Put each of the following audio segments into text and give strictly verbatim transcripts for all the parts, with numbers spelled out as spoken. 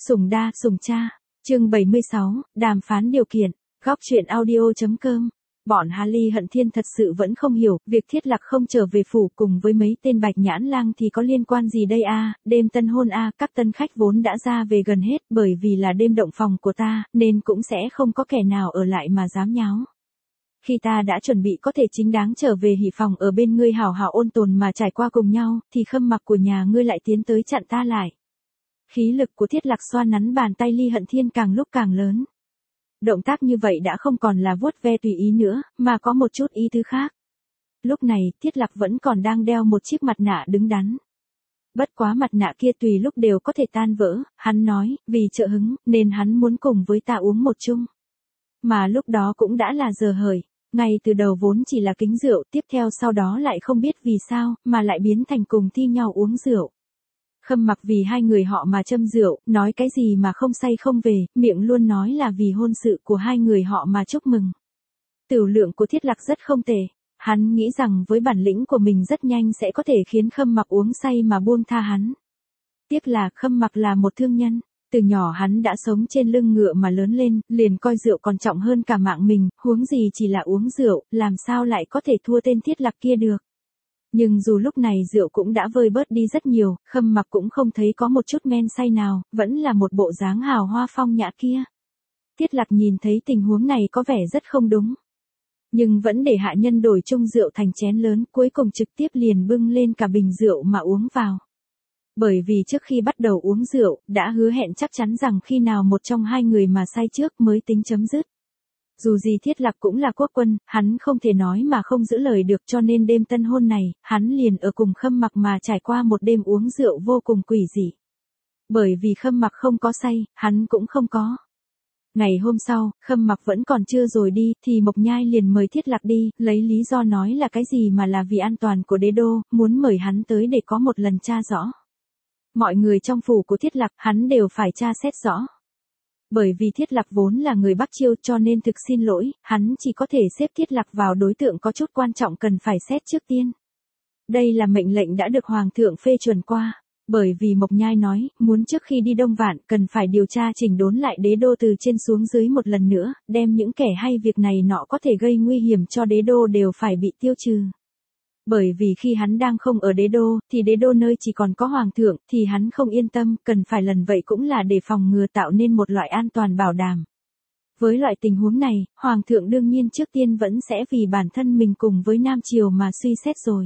Sủng đa, sủng cha. Chương bảy mươi sáu, đàm phán điều kiện. Góc truyện audio.com. Bọn Hà Ly Hận Thiên thật sự vẫn không hiểu, việc Thiết Lạc không trở về phủ cùng với mấy tên Bạch Nhãn Lang thì có liên quan gì đây a? Đêm tân hôn a, các tân khách vốn đã ra về gần hết, bởi vì là đêm động phòng của ta, nên cũng sẽ không có kẻ nào ở lại mà dám nháo. Khi ta đã chuẩn bị có thể chính đáng trở về hỉ phòng ở bên ngươi hảo hảo ôn tồn mà trải qua cùng nhau, thì Khâm Mặc của nhà ngươi lại tiến tới chặn ta lại. Khí lực của Thiết Lạc xoa nắn bàn tay Ly Hận Thiên càng lúc càng lớn. Động tác như vậy đã không còn là vuốt ve tùy ý nữa, mà có một chút ý tứ khác. Lúc này, Thiết Lạc vẫn còn đang đeo một chiếc mặt nạ đứng đắn. Bất quá mặt nạ kia tùy lúc đều có thể tan vỡ, hắn nói, vì trợ hứng, nên hắn muốn cùng với ta uống một chung. Mà lúc đó cũng đã là giờ hởi, ngay từ đầu vốn chỉ là kính rượu, tiếp theo sau đó lại không biết vì sao, mà lại biến thành cùng thi nhau uống rượu. Khâm Mặc vì hai người họ mà châm rượu, nói cái gì mà không say không về, miệng luôn nói là vì hôn sự của hai người họ mà chúc mừng. Tửu lượng của Thiết Lạc rất không tệ, hắn nghĩ rằng với bản lĩnh của mình rất nhanh sẽ có thể khiến Khâm Mặc uống say mà buông tha hắn. Tiếc là Khâm Mặc là một thương nhân, từ nhỏ hắn đã sống trên lưng ngựa mà lớn lên, liền coi rượu còn trọng hơn cả mạng mình, huống gì chỉ là uống rượu, làm sao lại có thể thua tên Thiết Lạc kia được. Nhưng dù lúc này rượu cũng đã vơi bớt đi rất nhiều, Khâm Mặc cũng không thấy có một chút men say nào, vẫn là một bộ dáng hào hoa phong nhã kia. Thiết Lạc nhìn thấy tình huống này có vẻ rất không đúng. Nhưng vẫn để hạ nhân đổi chung rượu thành chén lớn, cuối cùng trực tiếp liền bưng lên cả bình rượu mà uống vào. Bởi vì trước khi bắt đầu uống rượu, đã hứa hẹn chắc chắn rằng khi nào một trong hai người mà say trước mới tính chấm dứt. Dù gì Thiết Lạc cũng là quốc quân, hắn không thể nói mà không giữ lời được, cho nên đêm tân hôn này, hắn liền ở cùng Khâm Mặc mà trải qua một đêm uống rượu vô cùng quỷ dị. Bởi vì Khâm Mặc không có say, hắn cũng không có. Ngày hôm sau, Khâm Mặc vẫn còn chưa rồi đi, thì Mộc Nhai liền mời Thiết Lạc đi, lấy lý do nói là cái gì mà là vì an toàn của đế đô, muốn mời hắn tới để có một lần tra rõ. Mọi người trong phủ của Thiết Lạc, hắn đều phải tra xét rõ. Bởi vì Thiết Lạc vốn là người Bắc Chiêu cho nên thực xin lỗi, hắn chỉ có thể xếp Thiết Lạc vào đối tượng có chút quan trọng cần phải xét trước tiên. Đây là mệnh lệnh đã được Hoàng thượng phê chuẩn qua, bởi vì Mộc Nhai nói, muốn trước khi đi Đông Vạn cần phải điều tra chỉnh đốn lại đế đô từ trên xuống dưới một lần nữa, đem những kẻ hay việc này nọ có thể gây nguy hiểm cho đế đô đều phải bị tiêu trừ. Bởi vì khi hắn đang không ở đế đô, thì đế đô nơi chỉ còn có hoàng thượng, thì hắn không yên tâm, cần phải lần vậy cũng là để phòng ngừa tạo nên một loại an toàn bảo đảm. Với loại tình huống này, hoàng thượng đương nhiên trước tiên vẫn sẽ vì bản thân mình cùng với Nam Triều mà suy xét rồi.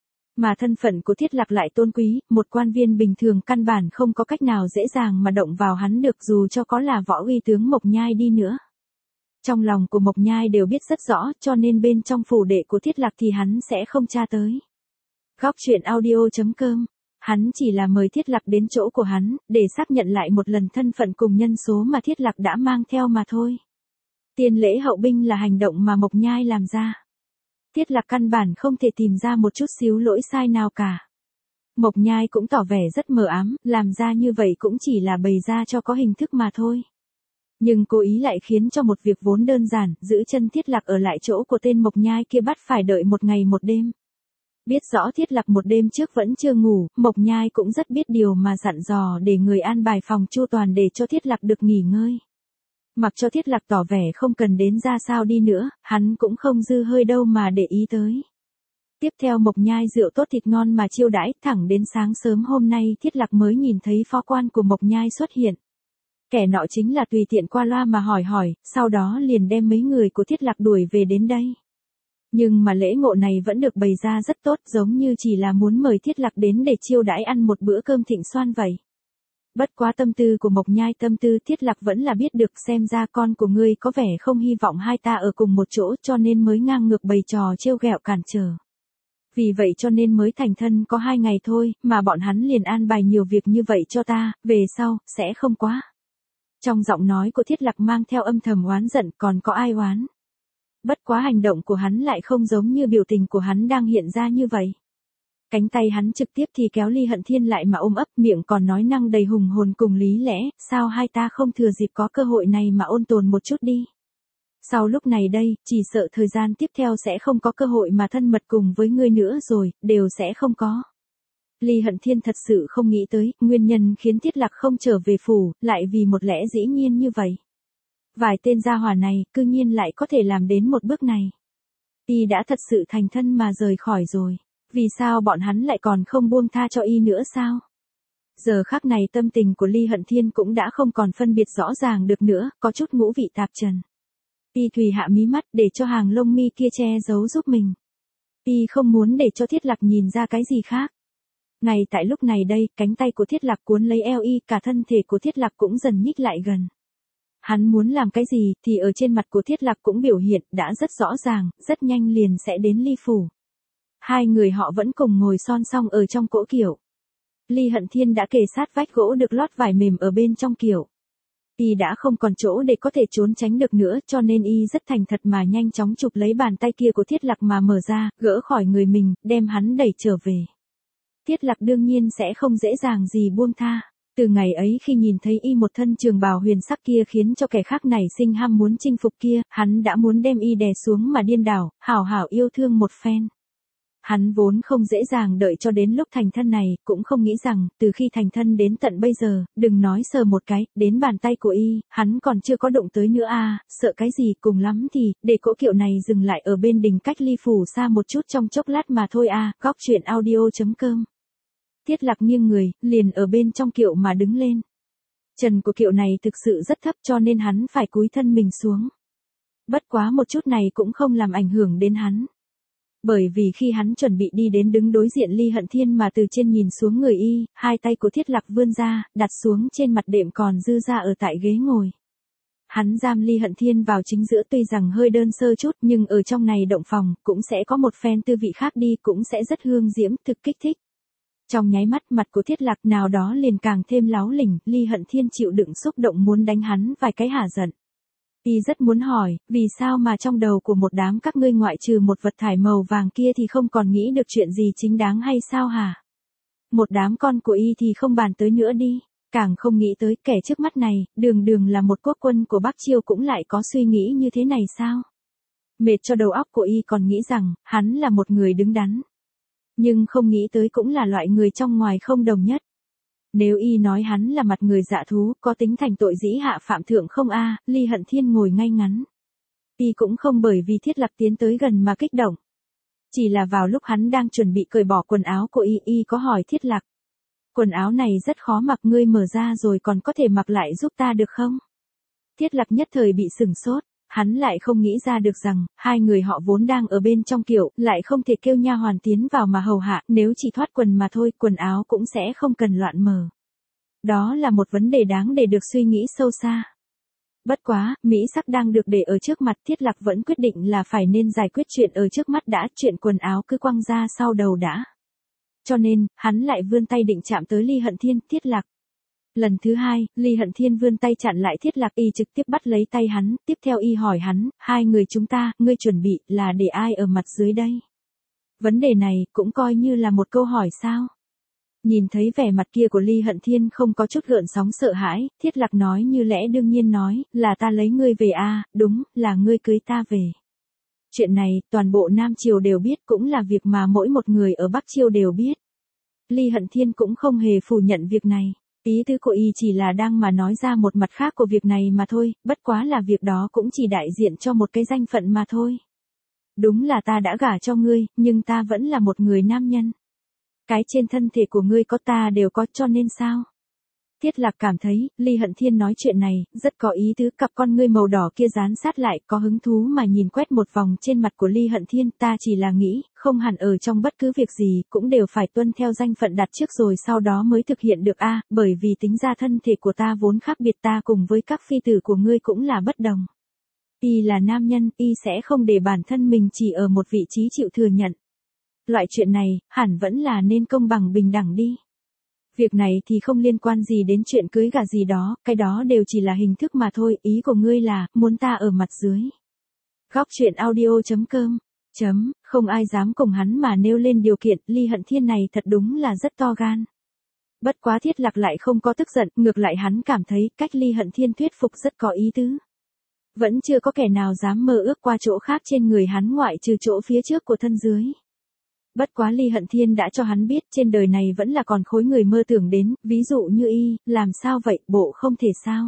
Mà thân phận của Thiết Lạc lại tôn quý, một quan viên bình thường căn bản không có cách nào dễ dàng mà động vào hắn được dù cho có là võ uy tướng Mộc Nhai đi nữa. Trong lòng của Mộc Nhai đều biết rất rõ, cho nên bên trong phủ đệ của Thiết Lạc thì hắn sẽ không tra tới. Góc truyện audio.com. Hắn chỉ là mời Thiết Lạc đến chỗ của hắn, để xác nhận lại một lần thân phận cùng nhân số mà Thiết Lạc đã mang theo mà thôi. Tiên lễ hậu binh là hành động mà Mộc Nhai làm ra. Thiết Lạc căn bản không thể tìm ra một chút xíu lỗi sai nào cả. Mộc Nhai cũng tỏ vẻ rất mờ ám, làm ra như vậy cũng chỉ là bày ra cho có hình thức mà thôi. Nhưng cố ý lại khiến cho một việc vốn đơn giản, giữ chân Thiết Lạc ở lại chỗ của tên Mộc Nhai kia bắt phải đợi một ngày một đêm. Biết rõ Thiết Lạc một đêm trước vẫn chưa ngủ, Mộc Nhai cũng rất biết điều mà dặn dò để người an bài phòng chu toàn để cho Thiết Lạc được nghỉ ngơi. Mặc cho Thiết Lạc tỏ vẻ không cần đến ra sao đi nữa, hắn cũng không dư hơi đâu mà để ý tới. Tiếp theo Mộc Nhai rượu tốt thịt ngon mà chiêu đãi, thẳng đến sáng sớm hôm nay Thiết Lạc mới nhìn thấy phó quan của Mộc Nhai xuất hiện. Kẻ nọ chính là tùy tiện qua loa mà hỏi hỏi, sau đó liền đem mấy người của Thiết Lạc đuổi về đến đây. Nhưng mà lễ ngộ này vẫn được bày ra rất tốt, giống như chỉ là muốn mời Thiết Lạc đến để chiêu đãi ăn một bữa cơm thịnh soan vậy. Bất quá tâm tư của Mộc Nhai tâm tư Thiết Lạc vẫn là biết được, xem ra con của ngươi có vẻ không hy vọng hai ta ở cùng một chỗ cho nên mới ngang ngược bày trò trêu ghẹo cản trở. Vì vậy cho nên mới thành thân có hai ngày thôi, mà bọn hắn liền an bài nhiều việc như vậy cho ta, về sau, sẽ không quá. Trong giọng nói của Thiết Lạc mang theo âm thầm oán giận, còn có ai oán. Bất quá hành động của hắn lại không giống như biểu tình của hắn đang hiện ra như vậy. Cánh tay hắn trực tiếp thì kéo Ly Hận Thiên lại mà ôm ấp, miệng còn nói năng đầy hùng hồn cùng lý lẽ, sao hai ta không thừa dịp có cơ hội này mà ôn tồn một chút đi. Sau lúc này đây, chỉ sợ thời gian tiếp theo sẽ không có cơ hội mà thân mật cùng với ngươi nữa rồi, đều sẽ không có. Ly Hận Thiên thật sự không nghĩ tới, nguyên nhân khiến Thiết Lạc không trở về phủ, lại vì một lẽ dĩ nhiên như vậy. Vài tên gia hỏa này, cư nhiên lại có thể làm đến một bước này. Y đã thật sự thành thân mà rời khỏi rồi. Vì sao bọn hắn lại còn không buông tha cho y nữa sao? Giờ khắc này tâm tình của Ly Hận Thiên cũng đã không còn phân biệt rõ ràng được nữa, có chút ngũ vị tạp trần. Y Thùy hạ mí mắt để cho hàng lông mi kia che giấu giúp mình. Y không muốn để cho Thiết Lạc nhìn ra cái gì khác. Ngay tại lúc này đây, cánh tay của Thiết Lạc cuốn lấy eo y, cả thân thể của Thiết Lạc cũng dần nhích lại gần. Hắn muốn làm cái gì thì ở trên mặt của Thiết Lạc cũng biểu hiện đã rất rõ ràng, rất nhanh liền sẽ đến Ly phủ. Hai người họ vẫn cùng ngồi son song ở trong cỗ kiệu. Ly Hận Thiên đã kề sát vách gỗ được lót vải mềm ở bên trong kiệu. Y đã không còn chỗ để có thể trốn tránh được nữa, cho nên y rất thành thật mà nhanh chóng chụp lấy bàn tay kia của Thiết Lạc mà mở ra, gỡ khỏi người mình, đem hắn đẩy trở về. Thiết Lạc đương nhiên sẽ không dễ dàng gì buông tha. Từ ngày ấy khi nhìn thấy y một thân trường bào huyền sắc kia khiến cho kẻ khác nảy sinh ham muốn chinh phục kia, hắn đã muốn đem y đè xuống mà điên đảo, hảo hảo yêu thương một phen. Hắn vốn không dễ dàng đợi cho đến lúc thành thân này, cũng không nghĩ rằng, từ khi thành thân đến tận bây giờ, đừng nói sờ một cái, đến bàn tay của y, hắn còn chưa có động tới nữa à, sợ cái gì, cùng lắm thì, để cỗ kiệu này dừng lại ở bên đỉnh cách Ly phủ xa một chút trong chốc lát mà thôi à, góc truyện audio chấm com. Thiết Lạc nghiêng người, liền ở bên trong kiệu mà đứng lên. Trần của kiệu này thực sự rất thấp cho nên hắn phải cúi thân mình xuống. Bất quá một chút này cũng không làm ảnh hưởng đến hắn. Bởi vì khi hắn chuẩn bị đi đến đứng đối diện Ly Hận Thiên mà từ trên nhìn xuống người y, hai tay của Thiết Lạc vươn ra, đặt xuống trên mặt đệm còn dư ra ở tại ghế ngồi. Hắn giam Ly Hận Thiên vào chính giữa, tuy rằng hơi đơn sơ chút nhưng ở trong này động phòng, cũng sẽ có một phen tư vị khác đi, cũng sẽ rất hương diễm, thực kích thích. Trong nháy mắt mặt của Thiết Lạc nào đó liền càng thêm láo lỉnh, Ly Hận Thiên chịu đựng xúc động muốn đánh hắn vài cái hả giận. Y rất muốn hỏi, vì sao mà trong đầu của một đám các ngươi ngoại trừ một vật thải màu vàng kia thì không còn nghĩ được chuyện gì chính đáng hay sao hả? Một đám con của y thì không bàn tới nữa đi, càng không nghĩ tới kẻ trước mắt này, đường đường là một quốc quân của Bắc Chiêu cũng lại có suy nghĩ như thế này sao? Mệt cho đầu óc của y còn nghĩ rằng, hắn là một người đứng đắn. Nhưng không nghĩ tới cũng là loại người trong ngoài không đồng nhất. Nếu y nói hắn là mặt người dạ thú, có tính thành tội dĩ hạ phạm thượng không a? Ly Hận Thiên ngồi ngay ngắn. Y cũng không bởi vì Thiết Lạc tiến tới gần mà kích động. Chỉ là vào lúc hắn đang chuẩn bị cởi bỏ quần áo của y, y có hỏi Thiết Lạc. Quần áo này rất khó mặc, ngươi mở ra rồi còn có thể mặc lại giúp ta được không? Thiết Lạc nhất thời bị sửng sốt. Hắn lại không nghĩ ra được rằng, hai người họ vốn đang ở bên trong kiệu, lại không thể kêu nha hoàn tiến vào mà hầu hạ, nếu chỉ thoát quần mà thôi, quần áo cũng sẽ không cần loạn mở. Đó là một vấn đề đáng để được suy nghĩ sâu xa. Bất quá, mỹ sắc đang được để ở trước mặt, Thiết Lạc vẫn quyết định là phải nên giải quyết chuyện ở trước mắt đã, chuyện quần áo cứ quăng ra sau đầu đã. Cho nên, hắn lại vươn tay định chạm tới Ly Hận Thiên, Thiết Lạc. Lần thứ hai, Ly Hận Thiên vươn tay chặn lại Thiết Lạc, y trực tiếp bắt lấy tay hắn, tiếp theo y hỏi hắn, hai người chúng ta, ngươi chuẩn bị là để ai ở mặt dưới đây? Vấn đề này cũng coi như là một câu hỏi sao? Nhìn thấy vẻ mặt kia của Ly Hận Thiên không có chút gợn sóng sợ hãi, Thiết Lạc nói như lẽ đương nhiên nói, là ta lấy ngươi về a, đúng, là ngươi cưới ta về. Chuyện này, toàn bộ Nam Triều đều biết, cũng là việc mà mỗi một người ở Bắc Triều đều biết. Ly Hận Thiên cũng không hề phủ nhận việc này. Ý tứ của y chỉ là đang mà nói ra một mặt khác của việc này mà thôi, bất quá là việc đó cũng chỉ đại diện cho một cái danh phận mà thôi. Đúng là ta đã gả cho ngươi, nhưng ta vẫn là một người nam nhân. Cái trên thân thể của ngươi có ta đều có, cho nên sao? Thiết Lạc cảm thấy, Ly Hận Thiên nói chuyện này, rất có ý tứ, cặp con ngươi màu đỏ kia dán sát lại, có hứng thú mà nhìn quét một vòng trên mặt của Ly Hận Thiên, ta chỉ là nghĩ, không hẳn ở trong bất cứ việc gì, cũng đều phải tuân theo danh phận đặt trước rồi sau đó mới thực hiện được a, bởi vì tính ra thân thể của ta vốn khác biệt, ta cùng với các phi tử của ngươi cũng là bất đồng. Y là nam nhân, y sẽ không để bản thân mình chỉ ở một vị trí chịu thừa nhận. Loại chuyện này, hẳn vẫn là nên công bằng bình đẳng đi. Việc này thì không liên quan gì đến chuyện cưới gả gì đó, cái đó đều chỉ là hình thức mà thôi, ý của ngươi là, muốn ta ở mặt dưới. Góc truyện audio chấm com, chấm, không ai dám cùng hắn mà nêu lên điều kiện, Ly Hận Thiên này thật đúng là rất to gan. Bất quá Thiết Lạc lại không có tức giận, ngược lại hắn cảm thấy cách Ly Hận Thiên thuyết phục rất có ý tứ. Vẫn chưa có kẻ nào dám mơ ước qua chỗ khác trên người hắn ngoại trừ chỗ phía trước của thân dưới. Bất quá Ly Hận Thiên đã cho hắn biết trên đời này vẫn là còn khối người mơ tưởng đến, ví dụ như y, làm sao vậy, bộ không thể sao.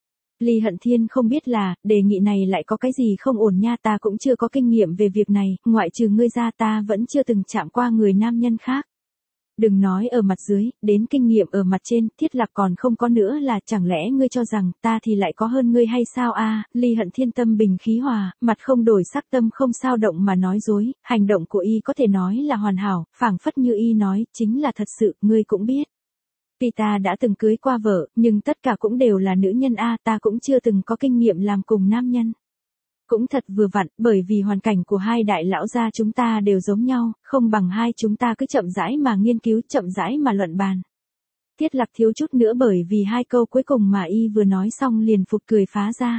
Ly Hận Thiên không biết là, đề nghị này lại có cái gì không ổn nha, ta cũng chưa có kinh nghiệm về việc này, ngoại trừ ngươi ra ta vẫn chưa từng chạm qua người nam nhân khác. Đừng nói ở mặt dưới, đến kinh nghiệm ở mặt trên, Thiết Lạc còn không có nữa là chẳng lẽ ngươi cho rằng ta thì lại có hơn ngươi hay sao a? Ly Hận Thiên tâm bình khí hòa, mặt không đổi sắc tâm không sao động mà nói dối, hành động của y có thể nói là hoàn hảo, phảng phất như y nói, chính là thật sự, ngươi cũng biết. Tuy ta đã từng cưới qua vợ, nhưng tất cả cũng đều là nữ nhân a, ta cũng chưa từng có kinh nghiệm làm cùng nam nhân. Cũng thật vừa vặn, bởi vì hoàn cảnh của hai đại lão gia chúng ta đều giống nhau, không bằng hai chúng ta cứ chậm rãi mà nghiên cứu, chậm rãi mà luận bàn. Thiết Lạc thiếu chút nữa bởi vì hai câu cuối cùng mà y vừa nói xong liền phụt cười phá ra.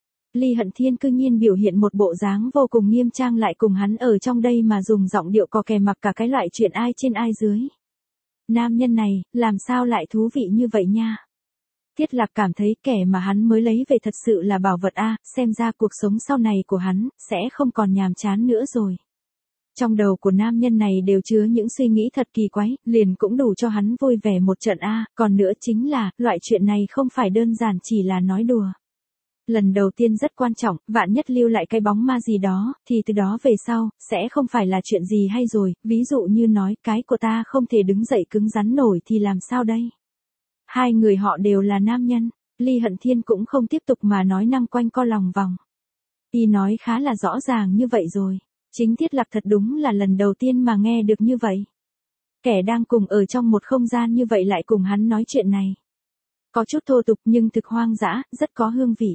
Ly Hận Thiên cư nhiên biểu hiện một bộ dáng vô cùng nghiêm trang lại cùng hắn ở trong đây mà dùng giọng điệu cò kè mặc cả cái loại chuyện ai trên ai dưới. Nam nhân này, làm sao lại thú vị như vậy nha. Thiết Lạc cảm thấy kẻ mà hắn mới lấy về thật sự là bảo vật a, xem ra cuộc sống sau này của hắn, sẽ không còn nhàm chán nữa rồi. Trong đầu của nam nhân này đều chứa những suy nghĩ thật kỳ quái, liền cũng đủ cho hắn vui vẻ một trận a, còn nữa chính là, loại chuyện này không phải đơn giản chỉ là nói đùa. Lần đầu tiên rất quan trọng, vạn nhất lưu lại cái bóng ma gì đó, thì từ đó về sau, sẽ không phải là chuyện gì hay rồi, ví dụ như nói, cái của ta không thể đứng dậy cứng rắn nổi thì làm sao đây? Hai người họ đều là nam nhân, Ly Hận Thiên cũng không tiếp tục mà nói năng quanh co lòng vòng. Y nói khá là rõ ràng như vậy rồi, chính Thiết Lạc thật đúng là lần đầu tiên mà nghe được như vậy. Kẻ đang cùng ở trong một không gian như vậy lại cùng hắn nói chuyện này. Có chút thô tục nhưng thực hoang dã, rất có hương vị.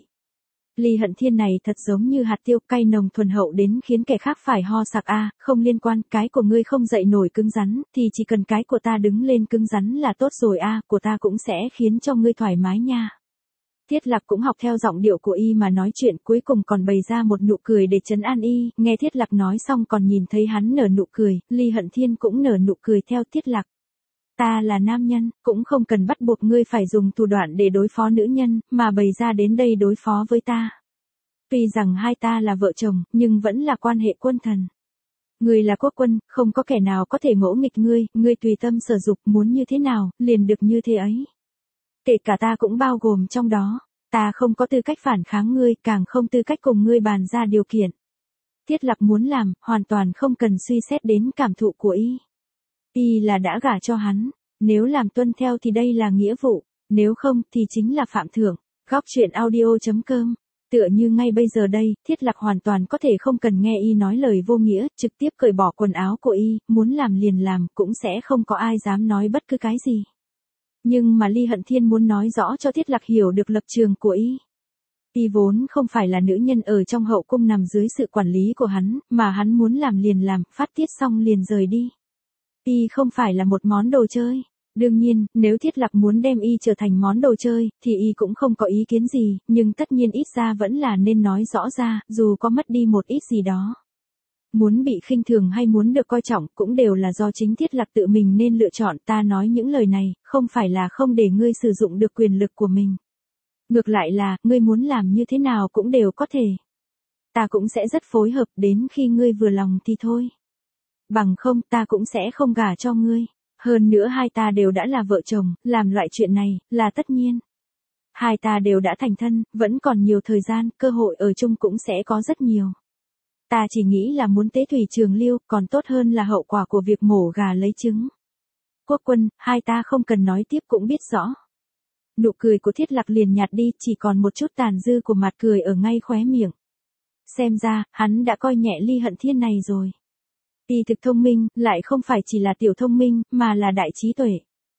Ly Hận Thiên này thật giống như hạt tiêu cay nồng thuần hậu đến khiến kẻ khác phải ho sặc a, không liên quan, cái của ngươi không dậy nổi cứng rắn, thì chỉ cần cái của ta đứng lên cứng rắn là tốt rồi a, của ta cũng sẽ khiến cho ngươi thoải mái nha. Thiết Lạc cũng học theo giọng điệu của y mà nói chuyện, cuối cùng còn bày ra một nụ cười để trấn an y, nghe Thiết Lạc nói xong còn nhìn thấy hắn nở nụ cười, Ly Hận Thiên cũng nở nụ cười theo Thiết Lạc. Ta là nam nhân, cũng không cần bắt buộc ngươi phải dùng thủ đoạn để đối phó nữ nhân, mà bày ra đến đây đối phó với ta. Tuy rằng hai ta là vợ chồng, nhưng vẫn là quan hệ quân thần. Ngươi là quốc quân, không có kẻ nào có thể ngỗ nghịch ngươi, ngươi tùy tâm sở dục, muốn như thế nào, liền được như thế ấy. Kể cả ta cũng bao gồm trong đó, ta không có tư cách phản kháng ngươi, càng không tư cách cùng ngươi bàn ra điều kiện. Thiết Lạc muốn làm, hoàn toàn không cần suy xét đến cảm thụ của y. Y là đã gả cho hắn, nếu làm tuân theo thì đây là nghĩa vụ, nếu không thì chính là phạm thưởng. Góc truyện audio chấm com. Tựa như ngay bây giờ đây, Thiết Lạc hoàn toàn có thể không cần nghe y nói lời vô nghĩa, trực tiếp cởi bỏ quần áo của y, muốn làm liền làm, cũng sẽ không có ai dám nói bất cứ cái gì. Nhưng mà Ly Hận Thiên muốn nói rõ cho Thiết Lạc hiểu được lập trường của y. Y vốn không phải là nữ nhân ở trong hậu cung nằm dưới sự quản lý của hắn, mà hắn muốn làm liền làm, phát tiết xong liền rời đi. Y không phải là một món đồ chơi. Đương nhiên, nếu Thiết Lạc muốn đem y trở thành món đồ chơi, thì y cũng không có ý kiến gì, nhưng tất nhiên ít ra vẫn là nên nói rõ ra, dù có mất đi một ít gì đó. Muốn bị khinh thường hay muốn được coi trọng cũng đều là do chính Thiết Lạc tự mình nên lựa chọn. Ta nói những lời này, không phải là không để ngươi sử dụng được quyền lực của mình. Ngược lại là, ngươi muốn làm như thế nào cũng đều có thể. Ta cũng sẽ rất phối hợp đến khi ngươi vừa lòng thì thôi. Bằng không ta cũng sẽ không gả cho ngươi. Hơn nữa hai ta đều đã là vợ chồng, làm loại chuyện này, là tất nhiên. Hai ta đều đã thành thân, vẫn còn nhiều thời gian, cơ hội ở chung cũng sẽ có rất nhiều. Ta chỉ nghĩ là muốn tế thủy trường lưu, còn tốt hơn là hậu quả của việc mổ gà lấy trứng. Quốc quân, hai ta không cần nói tiếp cũng biết rõ. Nụ cười của Thiết Lạc liền nhạt đi, chỉ còn một chút tàn dư của mặt cười ở ngay khóe miệng. Xem ra, hắn đã coi nhẹ Ly Hận Thiên này rồi. Y thực thông minh, lại không phải chỉ là tiểu thông minh, mà là đại trí tuệ.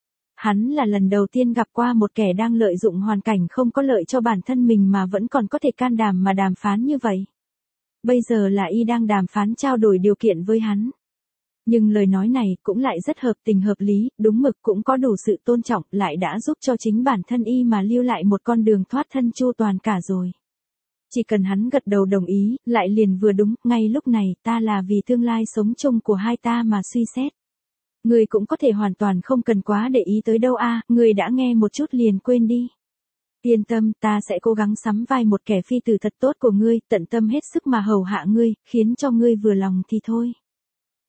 Hắn là lần đầu tiên gặp qua một kẻ đang lợi dụng hoàn cảnh không có lợi cho bản thân mình mà vẫn còn có thể can đảm mà đàm phán như vậy. Bây giờ là y đang đàm phán trao đổi điều kiện với hắn. Nhưng lời nói này cũng lại rất hợp tình hợp lý, đúng mực cũng có đủ sự tôn trọng, lại đã giúp cho chính bản thân y mà lưu lại một con đường thoát thân chu toàn cả rồi. Chỉ cần hắn gật đầu đồng ý, lại liền vừa đúng, ngay lúc này ta là vì tương lai sống chung của hai ta mà suy xét. Người cũng có thể hoàn toàn không cần quá để ý tới đâu a, người đã nghe một chút liền quên đi. Yên tâm, ta sẽ cố gắng sắm vai một kẻ phi tử thật tốt của ngươi, tận tâm hết sức mà hầu hạ ngươi, khiến cho ngươi vừa lòng thì thôi.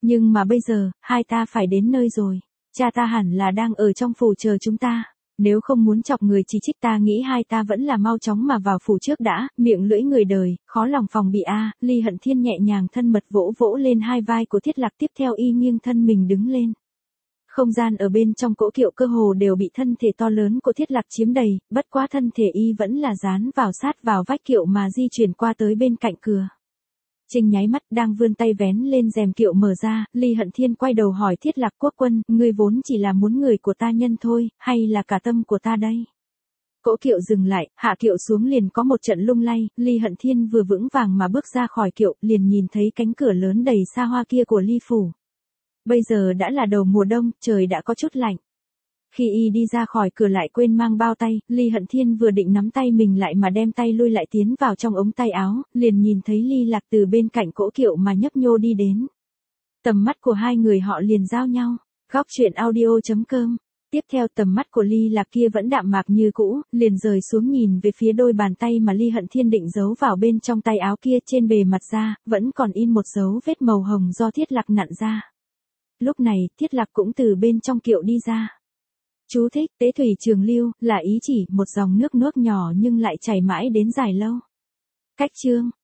Nhưng mà bây giờ, hai ta phải đến nơi rồi. Cha ta hẳn là đang ở trong phủ chờ chúng ta. Nếu không muốn chọc người chỉ trích ta nghĩ hai ta vẫn là mau chóng mà vào phủ trước đã, miệng lưỡi người đời, khó lòng phòng bị a. Ly Hận Thiên nhẹ nhàng thân mật vỗ vỗ lên hai vai của Thiết Lạc, tiếp theo y nghiêng thân mình đứng lên. Không gian ở bên trong cỗ kiệu cơ hồ đều bị thân thể to lớn của Thiết Lạc chiếm đầy, bất quá thân thể y vẫn là dán vào sát vào vách kiệu mà di chuyển qua tới bên cạnh cửa. Trinh nháy mắt đang vươn tay vén lên rèm kiệu mở ra, Ly Hận Thiên quay đầu hỏi Thiết Lạc Quốc quân, ngươi vốn chỉ là muốn người của ta nhân thôi, hay là cả tâm của ta đây? Cỗ kiệu dừng lại, hạ kiệu xuống liền có một trận lung lay, Ly Hận Thiên vừa vững vàng mà bước ra khỏi kiệu, liền nhìn thấy cánh cửa lớn đầy xa hoa kia của Ly phủ. Bây giờ đã là đầu mùa đông, trời đã có chút lạnh. Khi y đi ra khỏi cửa lại quên mang bao tay, Ly Hận Thiên vừa định nắm tay mình lại mà đem tay lui lại tiến vào trong ống tay áo, liền nhìn thấy Ly Lạc từ bên cạnh cỗ kiệu mà nhấp nhô đi đến. Tầm mắt của hai người họ liền giao nhau. Góc truyện audio chấm com. Tiếp theo tầm mắt của Ly Lạc kia vẫn đạm mạc như cũ, liền rời xuống nhìn về phía đôi bàn tay mà Ly Hận Thiên định giấu vào bên trong tay áo kia, trên bề mặt da, vẫn còn in một dấu vết màu hồng do Thiết Lạc nặn ra. Lúc này, Thiết Lạc cũng từ bên trong kiệu đi ra. Chú thích, tế thủy trường lưu, là ý chỉ một dòng nước nước nhỏ nhưng lại chảy mãi đến dài lâu. Cách chương.